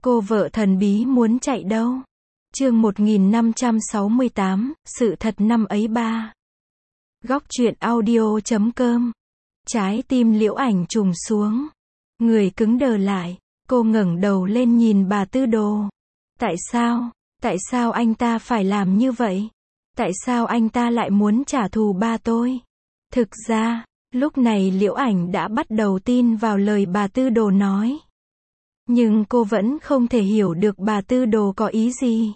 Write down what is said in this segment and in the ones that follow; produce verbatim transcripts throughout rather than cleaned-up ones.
Cô vợ thần bí muốn chạy đâu? Chương một nghìn năm trăm sáu mươi tám, sự thật năm ấy ba. Góc truyện audio chấm com. Trái tim Liễu Ảnh trùng xuống. Người cứng đờ lại. Cô ngẩng đầu lên nhìn bà Tư Đồ. Tại sao? Tại sao anh ta phải làm như vậy? Tại sao anh ta lại muốn trả thù ba tôi? Thực ra, lúc này Liễu Ảnh đã bắt đầu tin vào lời bà Tư Đồ nói. Nhưng cô vẫn không thể hiểu được bà Tư Đồ có ý gì.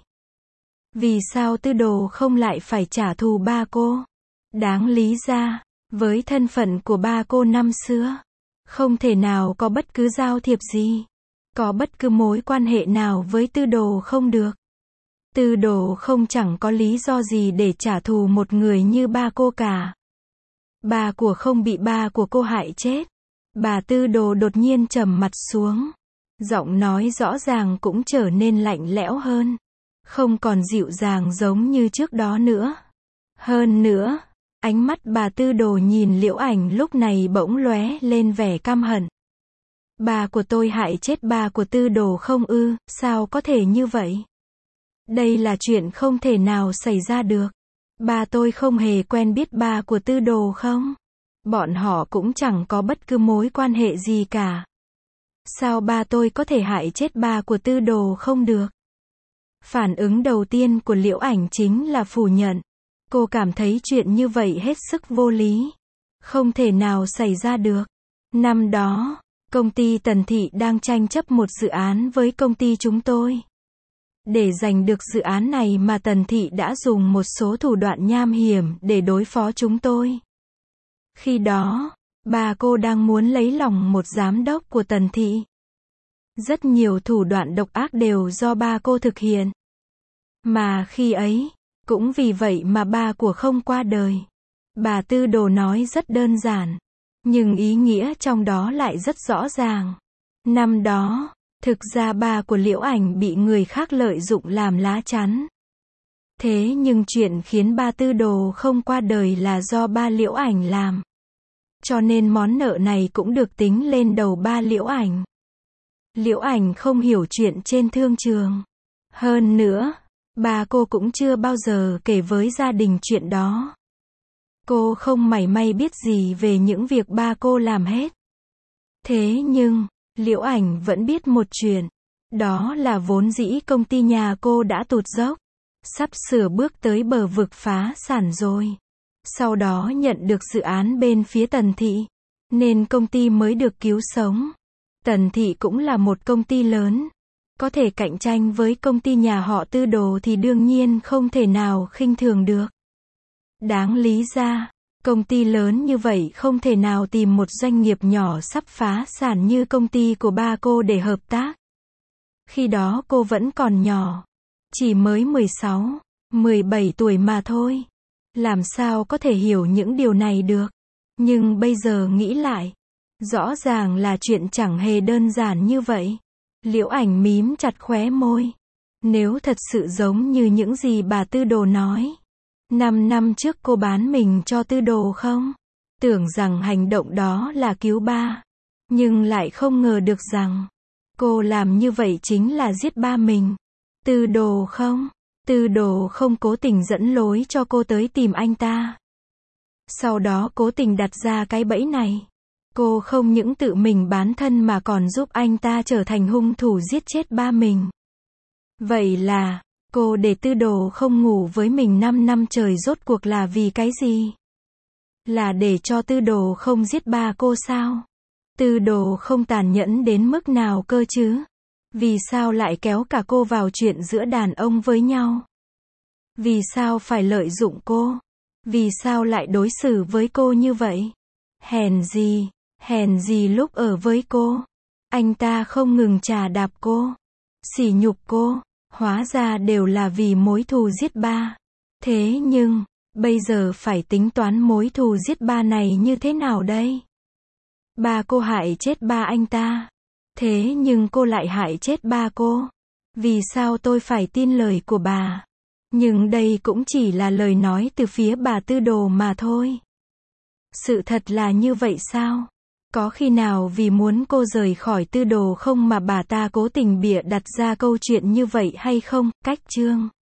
Vì sao Tư Đồ không lại phải trả thù ba cô? Đáng lý ra, với thân phận của ba cô năm xưa, không thể nào có bất cứ giao thiệp gì, có bất cứ mối quan hệ nào với Tư Đồ không được. Tư Đồ không chẳng có lý do gì để trả thù một người như ba cô cả. Ba của không bị ba của cô hại chết. Bà Tư Đồ đột nhiên trầm mặt xuống. Giọng nói rõ ràng cũng trở nên lạnh lẽo hơn. Không còn dịu dàng giống như trước đó nữa. Hơn nữa, ánh mắt bà Tư Đồ nhìn Liễu Ảnh lúc này bỗng lóe lên vẻ căm hận. Ba của tôi hại chết ba của Tư Đồ không ư? Sao có thể như vậy? Đây là chuyện không thể nào xảy ra được. Ba tôi không hề quen biết ba của Tư Đồ không? Bọn họ cũng chẳng có bất cứ mối quan hệ gì cả. Sao ba tôi có thể hại chết ba của Tư Đồ không được? Phản ứng đầu tiên của Liễu Ảnh chính là phủ nhận. Cô cảm thấy chuyện như vậy hết sức vô lý. Không thể nào xảy ra được. Năm đó, công ty Tần Thị đang tranh chấp một dự án với công ty chúng tôi. Để giành được dự án này mà Tần Thị đã dùng một số thủ đoạn nham hiểm để đối phó chúng tôi. Khi đó, bà cô đang muốn lấy lòng một giám đốc của Tần Thị. Rất nhiều thủ đoạn độc ác đều do ba cô thực hiện. Mà khi ấy, cũng vì vậy mà ba của không qua đời. Bà Tư Đồ nói rất đơn giản, nhưng ý nghĩa trong đó lại rất rõ ràng. Năm đó, thực ra ba của Liễu Ảnh bị người khác lợi dụng làm lá chắn. Thế nhưng chuyện khiến ba Tư Đồ không qua đời là do ba Liễu Ảnh làm. Cho nên món nợ này cũng được tính lên đầu ba Liễu Ảnh. Liễu Ảnh không hiểu chuyện trên thương trường. Hơn nữa, ba cô cũng chưa bao giờ kể với gia đình chuyện đó. Cô không mảy may biết gì về những việc ba cô làm hết. Thế nhưng, Liễu Ảnh vẫn biết một chuyện. Đó là vốn dĩ công ty nhà cô đã tụt dốc. Sắp sửa bước tới bờ vực phá sản rồi. Sau đó nhận được dự án bên phía Tần Thị. Nên công ty mới được cứu sống. Tần Thị cũng là một công ty lớn. Có thể cạnh tranh với công ty nhà họ Tư Đồ thì đương nhiên không thể nào khinh thường được. Đáng lý ra, công ty lớn như vậy không thể nào tìm một doanh nghiệp nhỏ sắp phá sản như công ty của ba cô để hợp tác. Khi đó cô vẫn còn nhỏ. Chỉ mới mười sáu, mười bảy tuổi mà thôi. Làm sao có thể hiểu những điều này được. Nhưng bây giờ nghĩ lại, rõ ràng là chuyện chẳng hề đơn giản như vậy. Liễu Ảnh mím chặt khóe môi. Nếu thật sự giống như những gì bà Tư Đồ nói, năm năm trước cô bán mình cho Tư Đồ không? Tưởng rằng hành động đó là cứu ba. Nhưng lại không ngờ được rằng, cô làm như vậy chính là giết ba mình. Tư Đồ không? Tư Đồ không cố tình dẫn lối cho cô tới tìm anh ta. Sau đó cố tình đặt ra cái bẫy này. Cô không những tự mình bán thân mà còn giúp anh ta trở thành hung thủ giết chết ba mình. Vậy là, cô để Tư Đồ không ngủ với mình năm năm trời rốt cuộc là vì cái gì? Là để cho Tư Đồ không giết ba cô sao? Tư Đồ không tàn nhẫn đến mức nào cơ chứ? Vì sao lại kéo cả cô vào chuyện giữa đàn ông với nhau? Vì sao phải lợi dụng cô? Vì sao lại đối xử với cô như vậy? Hèn gì? Hèn gì lúc ở với cô, anh ta không ngừng chà đạp cô, sỉ nhục cô, hóa ra đều là vì mối thù giết ba. Thế nhưng, bây giờ phải tính toán mối thù giết ba này như thế nào đây? Ba cô hại chết ba anh ta. Thế nhưng cô lại hại chết ba cô. Vì sao tôi phải tin lời của bà? Nhưng đây cũng chỉ là lời nói từ phía bà Tư Đồ mà thôi. Sự thật là như vậy sao? Có khi nào vì muốn cô rời khỏi Tư Đồ không mà bà ta cố tình bịa đặt ra câu chuyện như vậy hay không? Cách chương